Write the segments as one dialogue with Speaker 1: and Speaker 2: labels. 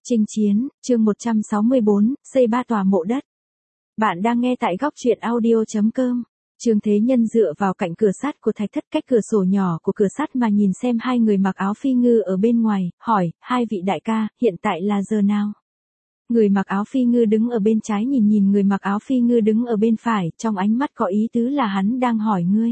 Speaker 1: Chinh chiến, chương 164, xây 3 tòa mộ đất. Bạn đang nghe tại góc truyện audio.com. Trương Thế Nhân dựa vào cạnh cửa sắt của thạch thất cách cửa sổ nhỏ của cửa sắt mà nhìn xem hai người mặc áo phi ngư ở bên ngoài, hỏi, hai vị đại ca, hiện tại là giờ nào? Người mặc áo phi ngư đứng ở bên trái nhìn người mặc áo phi ngư đứng ở bên phải, trong ánh mắt có ý tứ là hắn đang hỏi ngươi.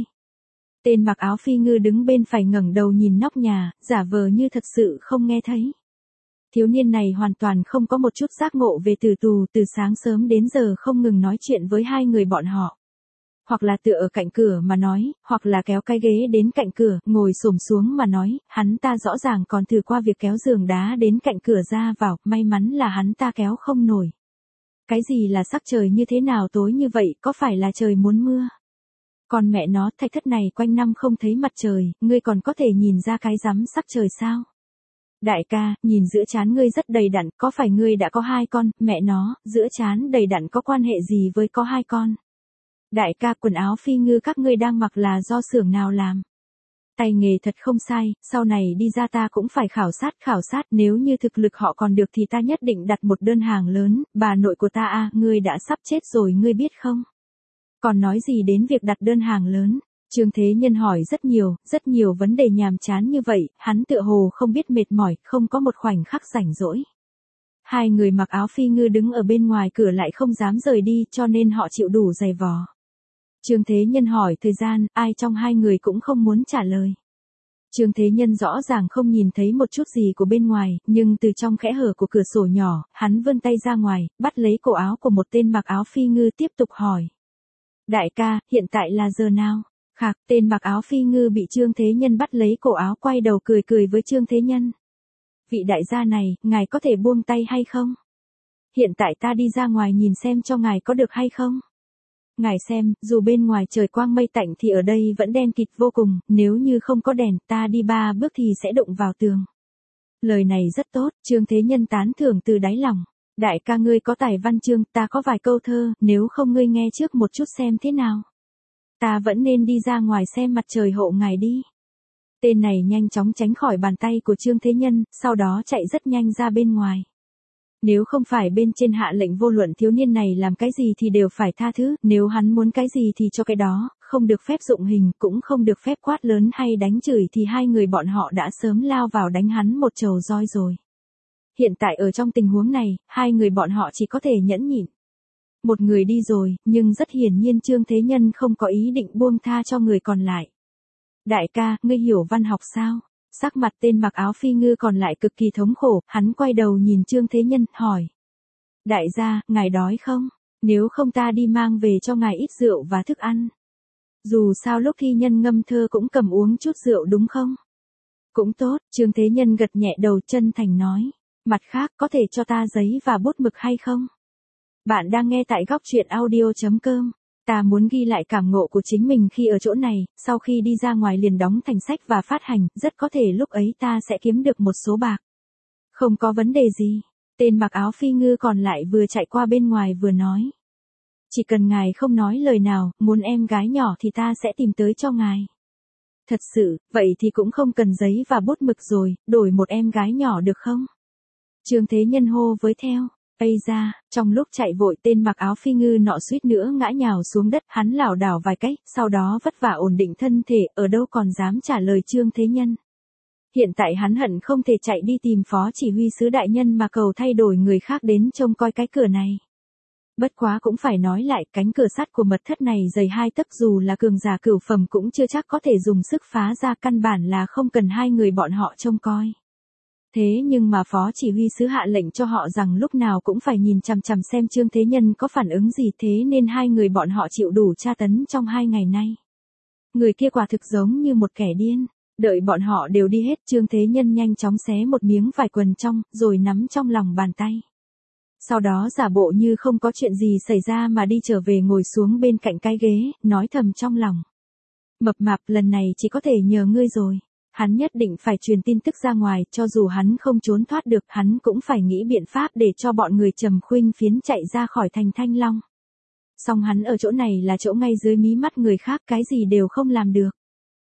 Speaker 1: Tên mặc áo phi ngư đứng bên phải ngẩng đầu nhìn nóc nhà, giả vờ như thật sự không nghe thấy. Thiếu niên này hoàn toàn không có một chút giác ngộ về tử tù, từ sáng sớm đến giờ không ngừng nói chuyện với hai người bọn họ. Hoặc là tựa ở cạnh cửa mà nói, hoặc là kéo cái ghế đến cạnh cửa, ngồi xổm xuống mà nói, hắn ta rõ ràng còn thử qua việc kéo giường đá đến cạnh cửa ra vào, may mắn là hắn ta kéo không nổi. Cái gì là sắc trời như thế nào tối như vậy, có phải là trời muốn mưa? Còn mẹ nó, thạch thất này quanh năm không thấy mặt trời, ngươi còn có thể nhìn ra cái rắm sắc trời sao? Đại ca, nhìn giữa trán ngươi rất đầy đặn, có phải ngươi đã có 2 con, mẹ nó, giữa trán đầy đặn có quan hệ gì với có 2 con? Đại ca, quần áo phi ngư các ngươi đang mặc là do xưởng nào làm? Tay nghề thật không sai, sau này đi ra ta cũng phải khảo sát, nếu như thực lực họ còn được thì ta nhất định đặt một đơn hàng lớn, bà nội của ta à, ngươi đã sắp chết rồi ngươi biết không? Còn nói gì đến việc đặt đơn hàng lớn? Trương Thế Nhân hỏi rất nhiều vấn đề nhàm chán như vậy, hắn tựa hồ không biết mệt mỏi, không có một khoảnh khắc rảnh rỗi. Hai người mặc áo phi ngư đứng ở bên ngoài cửa lại không dám rời đi, cho nên họ chịu đủ giày vò. Trương Thế Nhân hỏi thời gian, ai trong hai người cũng không muốn trả lời. Trương Thế Nhân rõ ràng không nhìn thấy một chút gì của bên ngoài, nhưng từ trong kẽ hở của cửa sổ nhỏ, hắn vươn tay ra ngoài, bắt lấy cổ áo của một tên mặc áo phi ngư tiếp tục hỏi. Đại ca, hiện tại là giờ nào? Khạc, tên mặc áo phi ngư bị Trương Thế Nhân bắt lấy cổ áo quay đầu cười với Trương Thế Nhân. Vị đại gia này, ngài có thể buông tay hay không? Hiện tại ta đi ra ngoài nhìn xem cho ngài có được hay không? Ngài xem, dù bên ngoài trời quang mây tạnh thì ở đây vẫn đen kịt vô cùng, nếu như không có đèn, ta đi 3 bước thì sẽ đụng vào tường. Lời này rất tốt, Trương Thế Nhân tán thưởng từ đáy lòng. Đại ca ngươi có tài văn chương, ta có vài câu thơ, nếu không ngươi nghe trước một chút xem thế nào. Ta vẫn nên đi ra ngoài xem mặt trời hộ ngài đi. Tên này nhanh chóng tránh khỏi bàn tay của Trương Thế Nhân, sau đó chạy rất nhanh ra bên ngoài. Nếu không phải bên trên hạ lệnh vô luận thiếu niên này làm cái gì thì đều phải tha thứ, nếu hắn muốn cái gì thì cho cái đó, không được phép dụng hình, cũng không được phép quát lớn hay đánh chửi thì hai người bọn họ đã sớm lao vào đánh hắn một trầu roi rồi. Hiện tại ở trong tình huống này, hai người bọn họ chỉ có thể nhẫn nhịn. Một người đi rồi, nhưng rất hiển nhiên Trương Thế Nhân không có ý định buông tha cho người còn lại. Đại ca, ngươi hiểu văn học sao? Sắc mặt tên mặc áo phi ngư còn lại cực kỳ thống khổ, hắn quay đầu nhìn Trương Thế Nhân, hỏi. Đại gia, ngài đói không? Nếu không ta đi mang về cho ngài ít rượu và thức ăn. Dù sao lúc thi nhân ngâm thơ cũng cầm uống chút rượu đúng không? Cũng tốt, Trương Thế Nhân gật nhẹ đầu chân thành nói. Mặt khác, có thể cho ta giấy và bút mực hay không? Bạn đang nghe tại góc truyện audio.com. Ta muốn ghi lại cảm ngộ của chính mình khi ở chỗ này, sau khi đi ra ngoài liền đóng thành sách và phát hành, rất có thể lúc ấy ta sẽ kiếm được một số bạc. Không có vấn đề gì. Tên mặc áo phi ngư còn lại vừa chạy qua bên ngoài vừa nói. Chỉ cần ngài không nói lời nào, muốn em gái nhỏ thì ta sẽ tìm tới cho ngài. Thật sự, vậy thì cũng không cần giấy và bút mực rồi, đổi một em gái nhỏ được không? Trương Thế Nhân hô với theo. Ây ra, trong lúc chạy vội tên mặc áo phi ngư nọ suýt nữa ngã nhào xuống đất, hắn lảo đảo vài cách, sau đó vất vả ổn định thân thể, ở đâu còn dám trả lời Trương Thế Nhân. Hiện tại hắn hận không thể chạy đi tìm phó chỉ huy sứ đại nhân mà cầu thay đổi người khác đến trông coi cái cửa này. Bất quá cũng phải nói lại, cánh cửa sắt của mật thất này dày 2 tấc, dù là cường giả cửu phẩm cũng chưa chắc có thể dùng sức phá ra, căn bản là không cần hai người bọn họ trông coi. Thế nhưng mà phó chỉ huy sứ hạ lệnh cho họ rằng lúc nào cũng phải nhìn chằm chằm xem Trương Thế Nhân có phản ứng gì, thế nên hai người bọn họ chịu đủ tra tấn trong 2 ngày nay. Người kia quả thực giống như một kẻ điên. Đợi bọn họ đều đi hết, Trương Thế Nhân nhanh chóng xé một miếng vải quần trong, rồi nắm trong lòng bàn tay. Sau đó giả bộ như không có chuyện gì xảy ra mà đi trở về ngồi xuống bên cạnh cái ghế, nói thầm trong lòng. Mập mạp, lần này chỉ có thể nhờ ngươi rồi. Hắn nhất định phải truyền tin tức ra ngoài, cho dù hắn không trốn thoát được, hắn cũng phải nghĩ biện pháp để cho bọn người Trầm Khuynh Phiến chạy ra khỏi thành Thanh Long. Song hắn ở chỗ này là chỗ ngay dưới mí mắt người khác, cái gì đều không làm được.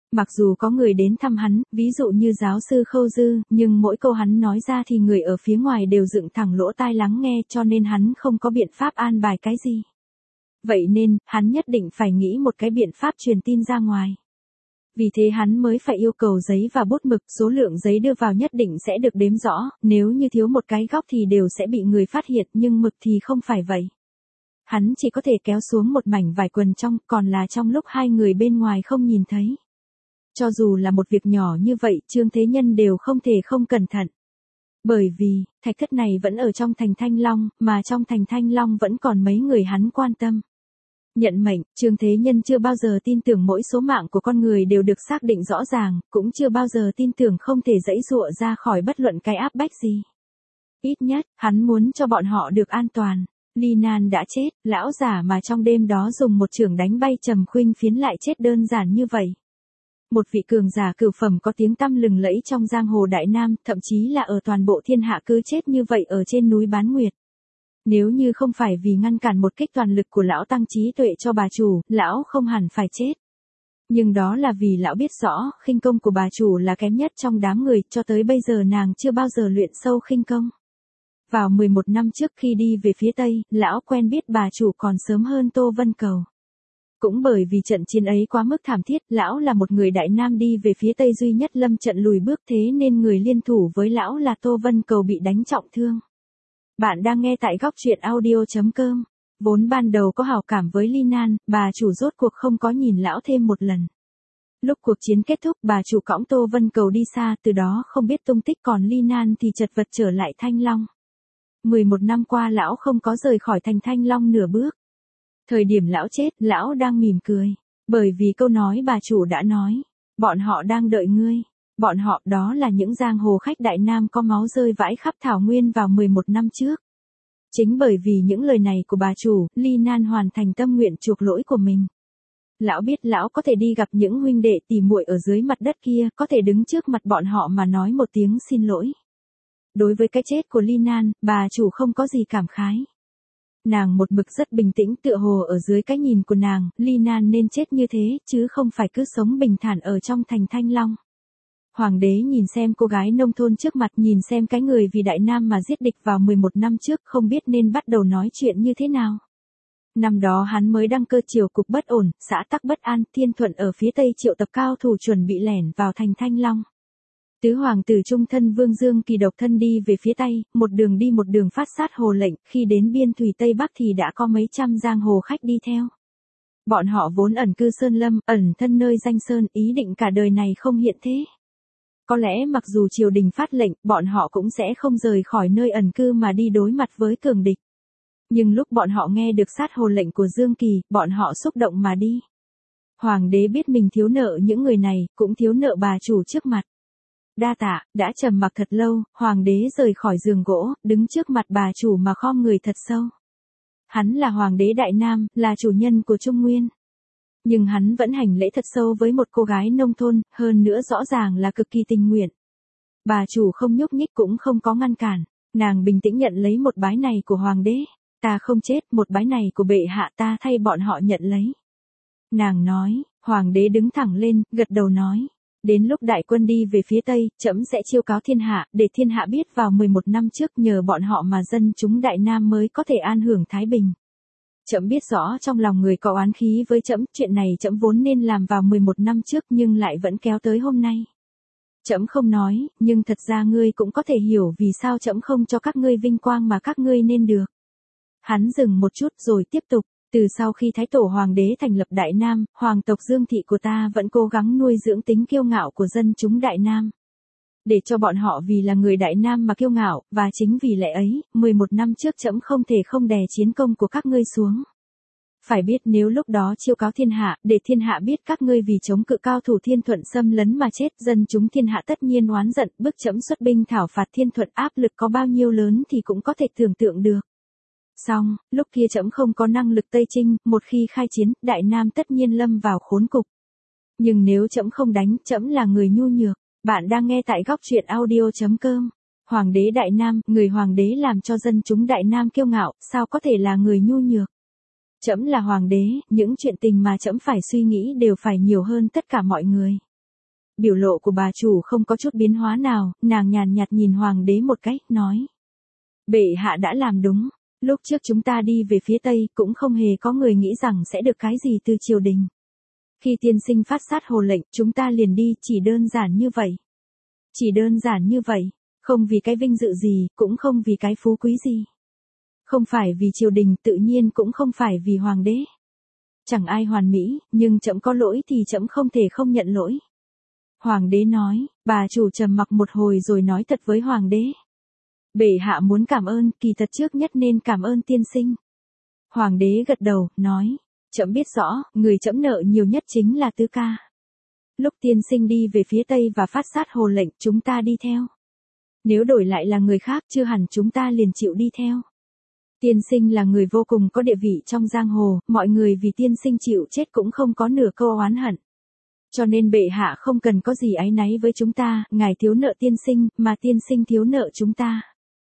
Speaker 1: Mặc dù có người đến thăm hắn, ví dụ như giáo sư Khâu Dư, nhưng mỗi câu hắn nói ra thì người ở phía ngoài đều dựng thẳng lỗ tai lắng nghe, cho nên hắn không có biện pháp an bài cái gì. Vậy nên, hắn nhất định phải nghĩ một cái biện pháp truyền tin ra ngoài. Vì thế hắn mới phải yêu cầu giấy và bút mực, số lượng giấy đưa vào nhất định sẽ được đếm rõ, nếu như thiếu một cái góc thì đều sẽ bị người phát hiện, nhưng mực thì không phải vậy. Hắn chỉ có thể kéo xuống một mảnh vải quần trong, còn là trong lúc hai người bên ngoài không nhìn thấy. Cho dù là một việc nhỏ như vậy, Trương Thế Nhân đều không thể không cẩn thận. Bởi vì, thạch thất này vẫn ở trong thành Thanh Long, mà trong thành Thanh Long vẫn còn mấy người hắn quan tâm. Nhận mệnh, Trương Thế Nhân chưa bao giờ tin tưởng mỗi số mạng của con người đều được xác định rõ ràng, cũng chưa bao giờ tin tưởng không thể giãy giụa ra khỏi bất luận cái áp bách gì. Ít nhất, hắn muốn cho bọn họ được an toàn. Ly Nan đã chết, lão giả mà trong đêm đó dùng một chưởng đánh bay Trầm Khuynh Phiến lại chết đơn giản như vậy. Một vị cường giả cửu phẩm có tiếng tăm lừng lẫy trong giang hồ Đại Nam, thậm chí là ở toàn bộ thiên hạ cứ chết như vậy ở trên núi Bán Nguyệt. Nếu như không phải vì ngăn cản một kích toàn lực của lão tăng trí tuệ cho bà chủ, lão không hẳn phải chết. Nhưng đó là vì lão biết rõ, khinh công của bà chủ là kém nhất trong đám người, cho tới bây giờ nàng chưa bao giờ luyện sâu khinh công. Vào 11 năm trước khi đi về phía Tây, lão quen biết bà chủ còn sớm hơn Tô Vân Cầu. Cũng bởi vì trận chiến ấy quá mức thảm thiết, lão là một người Đại Nam đi về phía Tây duy nhất lâm trận lùi bước, thế nên người liên thủ với lão là Tô Vân Cầu bị đánh trọng thương. Bạn đang nghe tại góc truyện audio.com. Vốn ban đầu có hảo cảm với Ly Nan, bà chủ rốt cuộc không có nhìn lão thêm một lần. Lúc cuộc chiến kết thúc, bà chủ cõng Tô Vân Cầu đi xa, từ đó không biết tung tích, còn Ly Nan thì chật vật trở lại Thanh Long. 11 năm qua lão không có rời khỏi thành Thanh Long nửa bước. Thời điểm lão chết, lão đang mỉm cười. Bởi vì câu nói bà chủ đã nói. Bọn họ đang đợi ngươi. Bọn họ đó là những giang hồ khách Đại Nam có máu rơi vãi khắp thảo nguyên vào 11 năm trước. Chính bởi vì những lời này của bà chủ, Ly Nan hoàn thành tâm nguyện chuộc lỗi của mình. Lão biết lão có thể đi gặp những huynh đệ tỉ muội ở dưới mặt đất kia, có thể đứng trước mặt bọn họ mà nói một tiếng xin lỗi. Đối với cái chết của Ly Nan, bà chủ không có gì cảm khái. Nàng một mực rất bình tĩnh, tựa hồ ở dưới cái nhìn của nàng, Ly Nan nên chết như thế, chứ không phải cứ sống bình thản ở trong thành Thanh Long. Hoàng đế nhìn xem cô gái nông thôn trước mặt, nhìn xem cái người vì Đại Nam mà giết địch vào 11 năm trước, không biết nên bắt đầu nói chuyện như thế nào. Năm đó hắn mới đăng cơ, triều cục bất ổn, xã tắc bất an, Thiên Thuận ở phía Tây triệu tập cao thủ chuẩn bị lẻn vào thành Thanh Long. Tứ hoàng tử trung thân Vương Dương Kỳ độc thân đi về phía Tây, một đường đi một đường phát sát hồ lệnh, khi đến biên thủy Tây Bắc thì đã có mấy trăm giang hồ khách đi theo. Bọn họ vốn ẩn cư sơn lâm, ẩn thân nơi danh sơn, ý định cả đời này không hiện thế. Có lẽ mặc dù triều đình phát lệnh, bọn họ cũng sẽ không rời khỏi nơi ẩn cư mà đi đối mặt với cường địch. Nhưng lúc bọn họ nghe được sát hồ lệnh của Dương Kỳ, bọn họ xúc động mà đi. Hoàng đế biết mình thiếu nợ những người này, cũng thiếu nợ bà chủ trước mặt. Đa tạ, đã trầm mặc thật lâu, hoàng đế rời khỏi giường gỗ, đứng trước mặt bà chủ mà khom người thật sâu. Hắn là hoàng đế Đại Nam, là chủ nhân của Trung Nguyên. Nhưng hắn vẫn hành lễ thật sâu với một cô gái nông thôn, hơn nữa rõ ràng là cực kỳ tình nguyện. Bà chủ không nhúc nhích cũng không có ngăn cản, nàng bình tĩnh nhận lấy một bái này của hoàng đế. Ta không chết, một bái này của bệ hạ ta thay bọn họ nhận lấy. Nàng nói, hoàng đế đứng thẳng lên, gật đầu nói. Đến lúc đại quân đi về phía Tây, trẫm sẽ chiêu cáo thiên hạ, để thiên hạ biết vào 11 năm trước nhờ bọn họ mà dân chúng Đại Nam mới có thể an hưởng thái bình. Trẫm biết rõ trong lòng người có oán khí với trẫm, chuyện này trẫm vốn nên làm vào 11 năm trước nhưng lại vẫn kéo tới hôm nay. Trẫm không nói, nhưng thật ra ngươi cũng có thể hiểu vì sao trẫm không cho các ngươi vinh quang mà các ngươi nên được. Hắn dừng một chút rồi tiếp tục. Từ sau khi Thái Tổ Hoàng đế thành lập Đại Nam, hoàng tộc Dương Thị của ta vẫn cố gắng nuôi dưỡng tính kiêu ngạo của dân chúng Đại Nam. Để cho bọn họ vì là người Đại Nam mà kiêu ngạo, và chính vì lẽ ấy, 11 năm trước trẫm không thể không đè chiến công của các ngươi xuống. Phải biết nếu lúc đó chiêu cáo thiên hạ, để thiên hạ biết các ngươi vì chống cự cao thủ Thiên Thuận xâm lấn mà chết, dân chúng thiên hạ tất nhiên oán giận, bức trẫm xuất binh thảo phạt Thiên Thuận, áp lực có bao nhiêu lớn thì cũng có thể tưởng tượng được. Xong, lúc kia trẫm không có năng lực Tây Chinh, một khi khai chiến, Đại Nam tất nhiên lâm vào khốn cục. Nhưng nếu trẫm không đánh, trẫm là người nhu nhược. Bạn đang nghe tại góc truyện audio.com. Hoàng đế Đại Nam, người hoàng đế làm cho dân chúng Đại Nam kiêu ngạo, sao có thể là người nhu nhược? Trẫm là hoàng đế, những chuyện tình mà trẫm phải suy nghĩ đều phải nhiều hơn tất cả mọi người. Biểu lộ của bà chủ không có chút biến hóa nào, nàng nhàn nhạt nhìn hoàng đế một cái, nói. Bệ hạ đã làm đúng, lúc trước chúng ta đi về phía Tây cũng không hề có người nghĩ rằng sẽ được cái gì từ triều đình. Khi tiên sinh phát sát hồ lệnh, chúng ta liền đi, chỉ đơn giản như vậy. Chỉ đơn giản như vậy, không vì cái vinh dự gì, cũng không vì cái phú quý gì. Không phải vì triều đình, tự nhiên cũng không phải vì hoàng đế. Chẳng ai hoàn mỹ, nhưng trẫm có lỗi thì trẫm không thể không nhận lỗi. Hoàng đế nói, bà chủ trầm mặc một hồi rồi nói thật với hoàng đế. Bệ hạ muốn cảm ơn, kỳ thật trước nhất nên cảm ơn tiên sinh. Hoàng đế gật đầu, nói, trẫm biết rõ, người trẫm nợ nhiều nhất chính là Tứ ca. Lúc tiên sinh đi về phía Tây và phát sát hồ lệnh, chúng ta đi theo. Nếu đổi lại là người khác, chưa hẳn chúng ta liền chịu đi theo. Tiên sinh là người vô cùng có địa vị trong giang hồ, mọi người vì tiên sinh chịu chết cũng không có nửa câu oán hận. Cho nên bệ hạ không cần có gì áy náy với chúng ta, ngài thiếu nợ tiên sinh, mà tiên sinh thiếu nợ chúng ta.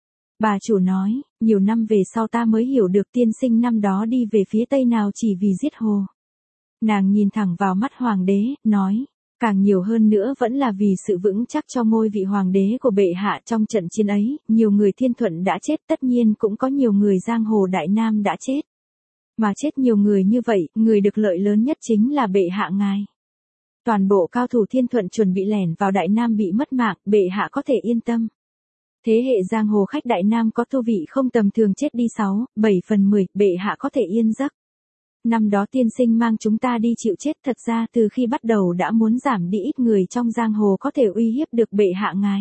Speaker 1: Bà chủ nói, nhiều năm về sau ta mới hiểu được tiên sinh năm đó đi về phía Tây nào chỉ vì giết hồ. Nàng nhìn thẳng vào mắt hoàng đế, nói, càng nhiều hơn nữa vẫn là vì sự vững chắc cho ngôi vị hoàng đế của bệ hạ trong trận chiến ấy, nhiều người thiên thuận đã chết, tất nhiên cũng có nhiều người giang hồ đại nam đã chết. Mà chết nhiều người như vậy, người được lợi lớn nhất chính là bệ hạ ngài. Toàn bộ cao thủ thiên thuận chuẩn bị lẻn vào đại nam bị mất mạng, bệ hạ có thể yên tâm. Thế hệ giang hồ khách đại nam có tu vị không tầm thường chết đi 6/7/10, bệ hạ có thể yên giấc. Năm đó tiên sinh mang chúng ta đi chịu chết, thật ra từ khi bắt đầu đã muốn giảm đi ít người trong giang hồ có thể uy hiếp được bệ hạ ngài.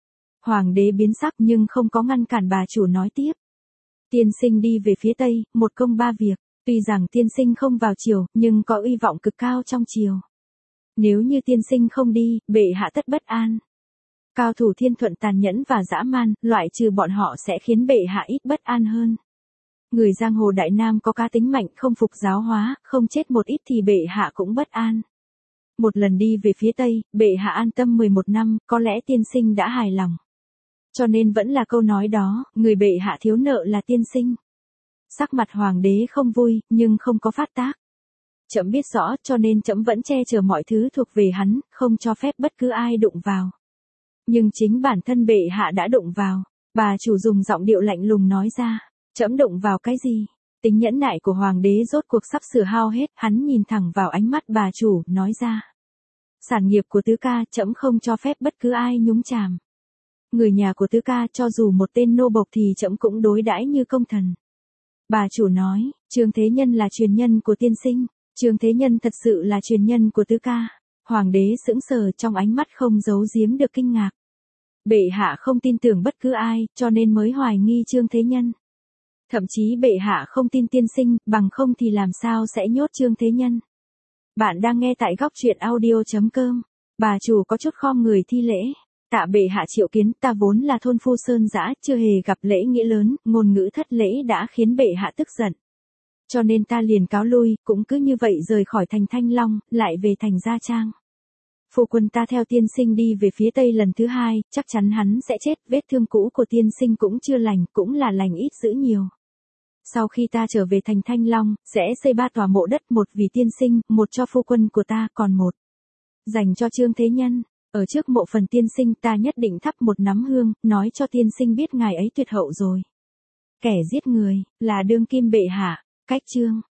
Speaker 1: Hoàng đế biến sắc nhưng không có ngăn cản bà chủ nói tiếp. Tiên sinh đi về phía Tây, một công ba việc, tuy rằng tiên sinh không vào triều, nhưng có uy vọng cực cao trong triều. Nếu như tiên sinh không đi, bệ hạ tất bất an. Cao thủ thiên thuận tàn nhẫn và dã man, loại trừ bọn họ sẽ khiến bệ hạ ít bất an hơn. Người giang hồ đại nam có cá tính mạnh, không phục giáo hóa, không chết một ít thì bệ hạ cũng bất an. Một lần đi về phía Tây, bệ hạ an tâm 11 năm, có lẽ tiên sinh đã hài lòng. Cho nên vẫn là câu nói đó, người bệ hạ thiếu nợ là tiên sinh. Sắc mặt hoàng đế không vui, nhưng không có phát tác. Trẫm biết rõ, cho nên trẫm vẫn che chở mọi thứ thuộc về hắn, không cho phép bất cứ ai đụng vào. Nhưng chính bản thân bệ hạ đã đụng vào. Bà chủ dùng giọng điệu lạnh lùng nói ra. Trẫm đụng vào cái gì? Tính nhẫn nại của hoàng đế rốt cuộc sắp sửa hao hết, hắn nhìn thẳng vào ánh mắt bà chủ, nói ra. Sản nghiệp của Tứ ca, trẫm không cho phép bất cứ ai nhúng chàm. Người nhà của Tứ ca, cho dù một tên nô bộc thì trẫm cũng đối đãi như công thần. Bà chủ nói, Trương Thế Nhân là truyền nhân của tiên sinh, Trương Thế Nhân thật sự là truyền nhân của Tứ ca. Hoàng đế sững sờ, trong ánh mắt không giấu giếm được kinh ngạc. Bệ hạ không tin tưởng bất cứ ai, cho nên mới hoài nghi Trương Thế Nhân. Thậm chí bệ hạ không tin tiên sinh, bằng không thì làm sao sẽ nhốt Trương Thế Nhân. Bạn đang nghe tại góc truyện audio.com. Bà chủ có chút khom người thi lễ. Tạ bệ hạ triệu kiến, ta vốn là thôn phu sơn dã, chưa hề gặp lễ nghĩa lớn, ngôn ngữ thất lễ đã khiến bệ hạ tức giận. Cho nên ta liền cáo lui, cũng cứ như vậy rời khỏi thành Thanh Long, lại về thành Gia Trang. Phu quân ta theo tiên sinh đi về phía Tây lần thứ hai, chắc chắn hắn sẽ chết, vết thương cũ của tiên sinh cũng chưa lành, cũng là lành ít dữ nhiều. Sau khi ta trở về thành Thanh Long, sẽ xây 3 tòa mộ đất, một vì tiên sinh, một cho phu quân của ta, còn một dành cho Trương Thế Nhân. Ở trước mộ phần tiên sinh ta nhất định thắp một nắm hương, nói cho tiên sinh biết ngài ấy tuyệt hậu rồi. Kẻ giết người, là đương kim bệ hạ. Cách chương